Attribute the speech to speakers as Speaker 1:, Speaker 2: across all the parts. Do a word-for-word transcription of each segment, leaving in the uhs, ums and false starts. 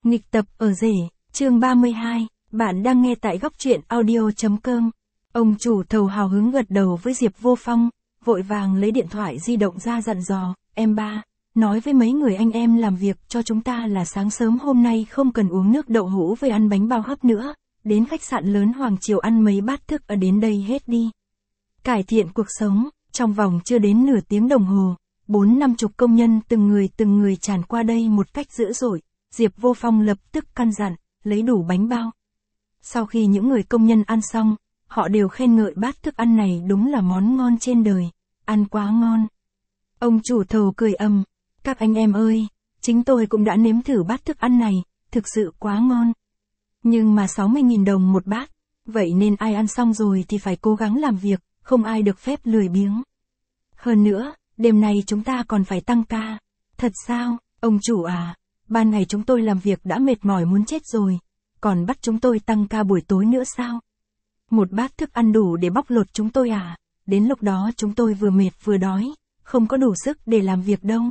Speaker 1: Nghịch tập ở rể, chương ba mươi hai, bạn đang nghe tại góc truyện audio.com. Ông chủ thầu hào hứng gật đầu với Diệp Vô Phong, vội vàng lấy điện thoại di động ra dặn dò, em ba, nói với mấy người anh em làm việc cho chúng ta là sáng sớm hôm nay không cần uống nước đậu hũ với ăn bánh bao hấp nữa, đến khách sạn lớn Hoàng Triều ăn mấy bát thức ở đến đây hết đi. Cải thiện cuộc sống, trong vòng chưa đến nửa tiếng đồng hồ, bốn năm chục công nhân từng người từng người tràn qua đây một cách dữ dội. Diệp Vô Phong lập tức căn dặn, lấy đủ bánh bao. Sau khi những người công nhân ăn xong, họ đều khen ngợi bát thức ăn này đúng là món ngon trên đời, ăn quá ngon. Ông chủ thầu cười ầm, các anh em ơi, chính tôi cũng đã nếm thử bát thức ăn này, thực sự quá ngon. Nhưng mà sáu mươi nghìn đồng một bát, vậy nên ai ăn xong rồi thì phải cố gắng làm việc, không ai được phép lười biếng. Hơn nữa, đêm nay chúng ta còn phải tăng ca. Thật sao, ông chủ à? Ban ngày chúng tôi làm việc đã mệt mỏi muốn chết rồi, còn bắt chúng tôi tăng ca buổi tối nữa sao? Một bát thức ăn đủ để bóc lột chúng tôi à? Đến lúc đó chúng tôi vừa mệt vừa đói, không có đủ sức để làm việc đâu.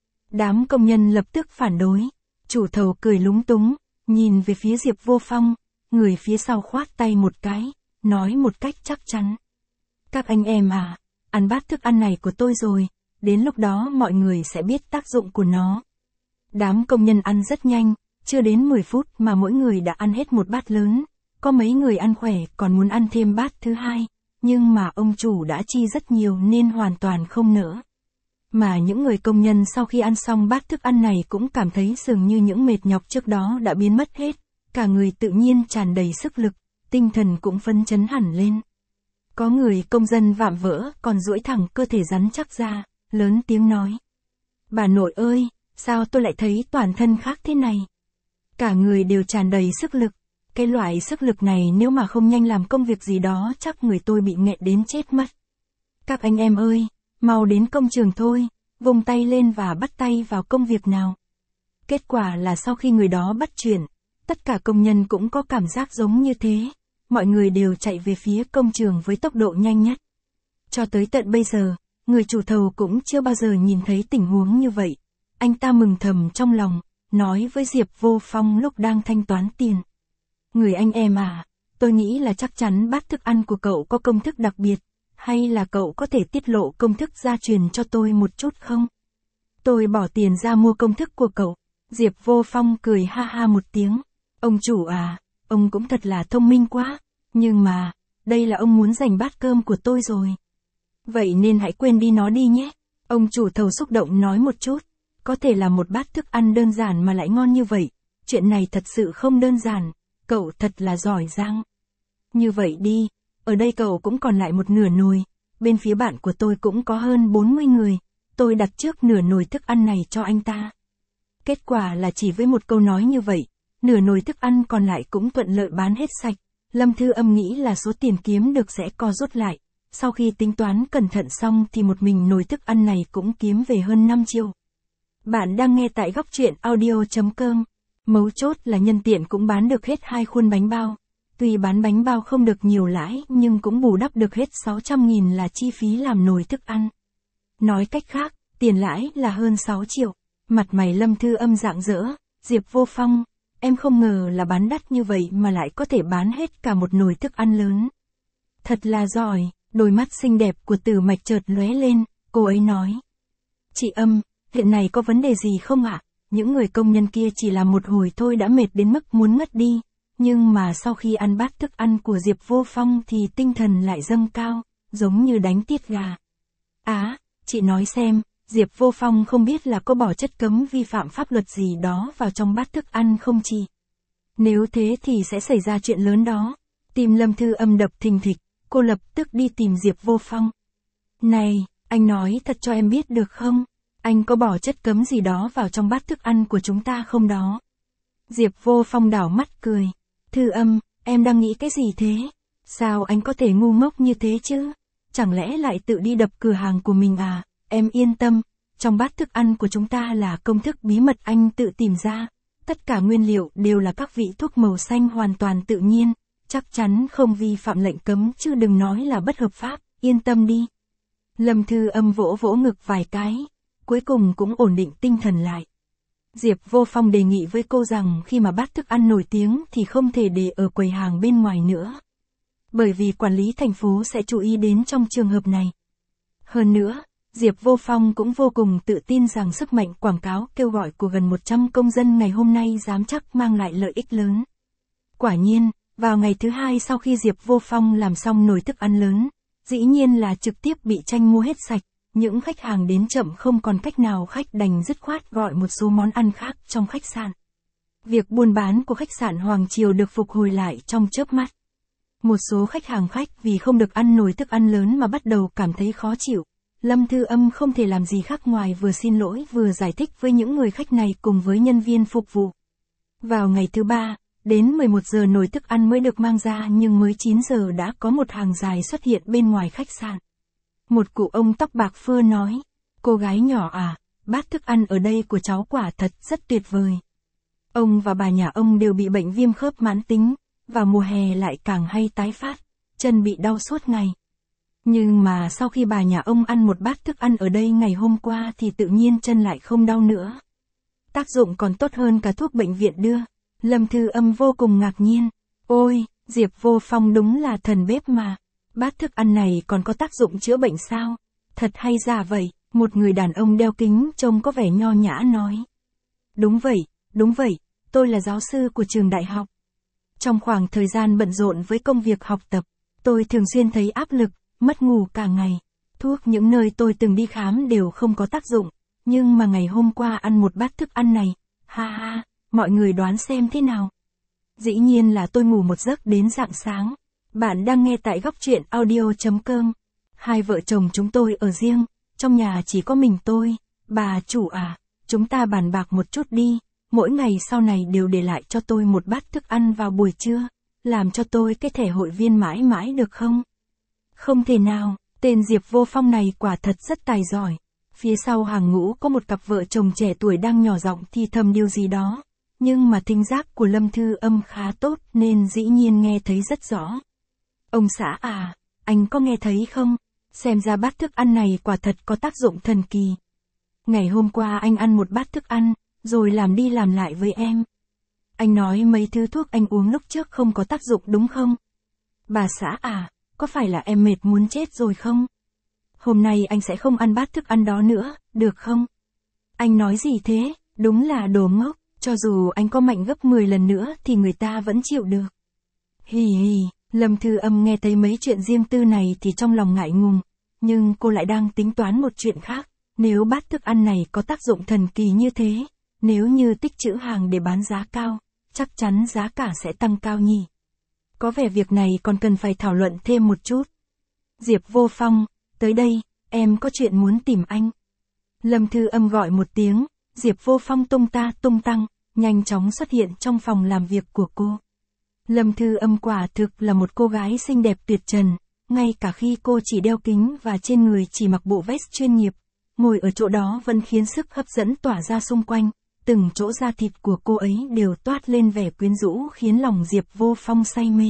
Speaker 1: Đám công nhân lập tức phản đối, chủ thầu cười lúng túng, nhìn về phía Diệp Vô Phong, người phía sau khoát tay một cái, nói một cách chắc chắn. Các anh em à, ăn bát thức ăn này của tôi rồi, đến lúc đó mọi người sẽ biết tác dụng của nó. Đám công nhân ăn rất nhanh, chưa đến mười phút mà mỗi người đã ăn hết một bát lớn, có mấy người ăn khỏe còn muốn ăn thêm bát thứ hai, nhưng mà ông chủ đã chi rất nhiều nên hoàn toàn không nỡ. Mà những người công nhân sau khi ăn xong bát thức ăn này cũng cảm thấy dường như những mệt nhọc trước đó đã biến mất hết, cả người tự nhiên tràn đầy sức lực, tinh thần cũng phấn chấn hẳn lên. Có người công dân vạm vỡ còn duỗi thẳng cơ thể rắn chắc ra, lớn tiếng nói. Bà nội ơi! Sao tôi lại thấy toàn thân khác thế này? Cả người đều tràn đầy sức lực. Cái loại sức lực này nếu mà không nhanh làm công việc gì đó chắc người tôi bị nghẹn đến chết mất. Các anh em ơi, mau đến công trường thôi, vùng tay lên và bắt tay vào công việc nào. Kết quả là sau khi người đó bắt chuyện, tất cả công nhân cũng có cảm giác giống như thế. Mọi người đều chạy về phía công trường với tốc độ nhanh nhất. Cho tới tận bây giờ, người chủ thầu cũng chưa bao giờ nhìn thấy tình huống như vậy. Anh ta mừng thầm trong lòng, nói với Diệp Vô Phong lúc đang thanh toán tiền. Người anh em à, tôi nghĩ là chắc chắn bát thức ăn của cậu có công thức đặc biệt, hay là cậu có thể tiết lộ công thức gia truyền cho tôi một chút không? Tôi bỏ tiền ra mua công thức của cậu. Diệp Vô Phong cười ha ha một tiếng. Ông chủ à, ông cũng thật là thông minh quá, nhưng mà, đây là ông muốn giành bát cơm của tôi rồi. Vậy nên hãy quên đi nó đi nhé. Ông chủ thầu xúc động nói một chút. Có thể là một bát thức ăn đơn giản mà lại ngon như vậy, chuyện này thật sự không đơn giản, cậu thật là giỏi giang. Như vậy đi, ở đây cậu cũng còn lại một nửa nồi, bên phía bạn của tôi cũng có hơn bốn mươi người, tôi đặt trước nửa nồi thức ăn này cho anh ta. Kết quả là chỉ với một câu nói như vậy, nửa nồi thức ăn còn lại cũng thuận lợi bán hết sạch. Lâm Thư Âm nghĩ là số tiền kiếm được sẽ co rút lại, sau khi tính toán cẩn thận xong thì một mình nồi thức ăn này cũng kiếm về hơn năm triệu. Bạn đang nghe tại góc truyện audio.com. Mấu chốt là nhân tiện cũng bán được hết hai khuôn bánh bao. Tuy bán bánh bao không được nhiều lãi nhưng cũng bù đắp được hết sáu trăm nghìn là chi phí làm nồi thức ăn. Nói cách khác, tiền lãi là hơn sáu triệu. Mặt mày Lâm Thư Âm rạng rỡ. Diệp Vô Phong, em không ngờ là bán đắt như vậy mà lại có thể bán hết cả một nồi thức ăn lớn. Thật là giỏi. Đôi mắt xinh đẹp của Tử Mạch chợt lóe lên, cô ấy nói. Chị Âm, hiện này có vấn đề gì không ạ? Những người công nhân kia chỉ làm một hồi thôi đã mệt đến mức muốn ngất đi, nhưng mà sau khi ăn bát thức ăn của Diệp Vô Phong thì tinh thần lại dâng cao, giống như đánh tiết gà. Á, chị nói xem, Diệp Vô Phong không biết là có bỏ chất cấm vi phạm pháp luật gì đó vào trong bát thức ăn không chị? Nếu thế thì sẽ xảy ra chuyện lớn đó. Tim Lâm Thư Âm đập thình thịch, cô lập tức đi tìm Diệp Vô Phong. Này, anh nói thật cho em biết được không? Anh có bỏ chất cấm gì đó vào trong bát thức ăn của chúng ta không đó? Diệp Vô Phong đảo mắt cười. Thư Âm, em đang nghĩ cái gì thế? Sao anh có thể ngu ngốc như thế chứ? Chẳng lẽ lại tự đi đập cửa hàng của mình à? Em yên tâm, trong bát thức ăn của chúng ta là công thức bí mật anh tự tìm ra. Tất cả nguyên liệu đều là các vị thuốc màu xanh hoàn toàn tự nhiên, chắc chắn không vi phạm lệnh cấm chứ đừng nói là bất hợp pháp, yên tâm đi. Lâm Thư Âm vỗ vỗ ngực vài cái. Cuối cùng cũng ổn định tinh thần lại. Diệp Vô Phong đề nghị với cô rằng khi mà bát thức ăn nổi tiếng thì không thể để ở quầy hàng bên ngoài nữa. Bởi vì quản lý thành phố sẽ chú ý đến trong trường hợp này. Hơn nữa, Diệp Vô Phong cũng vô cùng tự tin rằng sức mạnh quảng cáo kêu gọi của gần một trăm công dân ngày hôm nay dám chắc mang lại lợi ích lớn. Quả nhiên, vào ngày thứ hai sau khi Diệp Vô Phong làm xong nồi thức ăn lớn, dĩ nhiên là trực tiếp bị tranh mua hết sạch, những khách hàng đến chậm không còn cách nào khách đành dứt khoát gọi một số món ăn khác trong khách sạn. Việc buôn bán của khách sạn Hoàng Triều được phục hồi lại trong chớp mắt. Một số khách hàng khách vì không được ăn nồi thức ăn lớn mà bắt đầu cảm thấy khó chịu. Lâm Thư Âm không thể làm gì khác ngoài vừa xin lỗi vừa giải thích với những người khách này cùng với nhân viên phục vụ. Vào ngày thứ ba, đến mười một giờ nồi thức ăn mới được mang ra nhưng mới chín giờ đã có một hàng dài xuất hiện bên ngoài khách sạn. Một cụ ông tóc bạc phơ nói, cô gái nhỏ à, bát thức ăn ở đây của cháu quả thật rất tuyệt vời. Ông và bà nhà ông đều bị bệnh viêm khớp mãn tính, vào mùa hè lại càng hay tái phát, chân bị đau suốt ngày. Nhưng mà sau khi bà nhà ông ăn một bát thức ăn ở đây ngày hôm qua thì tự nhiên chân lại không đau nữa. Tác dụng còn tốt hơn cả thuốc bệnh viện đưa. Lâm Thư Âm vô cùng ngạc nhiên. Ôi, Diệp Vô Phong đúng là thần bếp mà. Bát thức ăn này còn có tác dụng chữa bệnh sao? Thật hay giả vậy? Một người đàn ông đeo kính trông có vẻ nho nhã nói. Đúng vậy, đúng vậy, tôi là giáo sư của trường đại học. Trong khoảng thời gian bận rộn với công việc học tập, tôi thường xuyên thấy áp lực, mất ngủ cả ngày. Thuốc những nơi tôi từng đi khám đều không có tác dụng, nhưng mà ngày hôm qua ăn một bát thức ăn này, ha ha, mọi người đoán xem thế nào? Dĩ nhiên là tôi ngủ một giấc đến rạng sáng. Bạn đang nghe tại góc truyện audio chấm com. Hai vợ chồng chúng tôi ở riêng, trong nhà chỉ có mình tôi. Bà chủ à, chúng ta bàn bạc một chút đi, mỗi ngày sau này đều để lại cho tôi một bát thức ăn vào buổi trưa, làm cho tôi cái thẻ hội viên mãi mãi được không? Không thể nào, tên Diệp Vô Phong này quả thật rất tài giỏi. Phía sau hàng ngũ có một cặp vợ chồng trẻ tuổi đang nhỏ giọng thì thầm điều gì đó. Nhưng mà thính giác của Lâm Thư Âm khá tốt nên dĩ nhiên nghe thấy rất rõ. Ông xã à, anh có nghe thấy không? Xem ra bát thức ăn này quả thật có tác dụng thần kỳ. Ngày hôm qua anh ăn một bát thức ăn, rồi làm đi làm lại với em. Anh nói mấy thứ thuốc anh uống lúc trước không có tác dụng đúng không? Bà xã à, có phải là em mệt muốn chết rồi không? Hôm nay anh sẽ không ăn bát thức ăn đó nữa, được không? Anh nói gì thế? Đúng là đồ ngốc, cho dù anh có mạnh gấp mười lần nữa thì người ta vẫn chịu được. Hì hì, Lâm Thư Âm nghe thấy mấy chuyện riêng tư này thì trong lòng ngại ngùng, nhưng cô lại đang tính toán một chuyện khác. Nếu bát thức ăn này có tác dụng thần kỳ như thế, nếu như tích trữ hàng để bán giá cao, chắc chắn giá cả sẽ tăng cao nhỉ. Có vẻ việc này còn cần phải thảo luận thêm một chút. Diệp Vô Phong, tới đây, em có chuyện muốn tìm anh. Lâm Thư Âm gọi một tiếng, Diệp Vô Phong tung ta tung tăng, nhanh chóng xuất hiện trong phòng làm việc của cô. Lâm Thư Âm quả thực là một cô gái xinh đẹp tuyệt trần, ngay cả khi cô chỉ đeo kính và trên người chỉ mặc bộ vest chuyên nghiệp, ngồi ở chỗ đó vẫn khiến sức hấp dẫn tỏa ra xung quanh, từng chỗ da thịt của cô ấy đều toát lên vẻ quyến rũ khiến lòng Diệp Vô Phong say mê.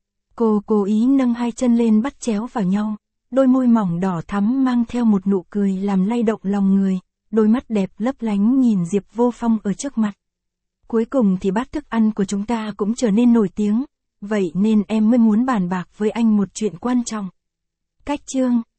Speaker 1: Cô cố ý nâng hai chân lên bắt chéo vào nhau, đôi môi mỏng đỏ thắm mang theo một nụ cười làm lay động lòng người, đôi mắt đẹp lấp lánh nhìn Diệp Vô Phong ở trước mặt. Cuối cùng thì bát thức ăn của chúng ta cũng trở nên nổi tiếng, vậy nên em mới muốn bàn bạc với anh một chuyện quan trọng. Cách chương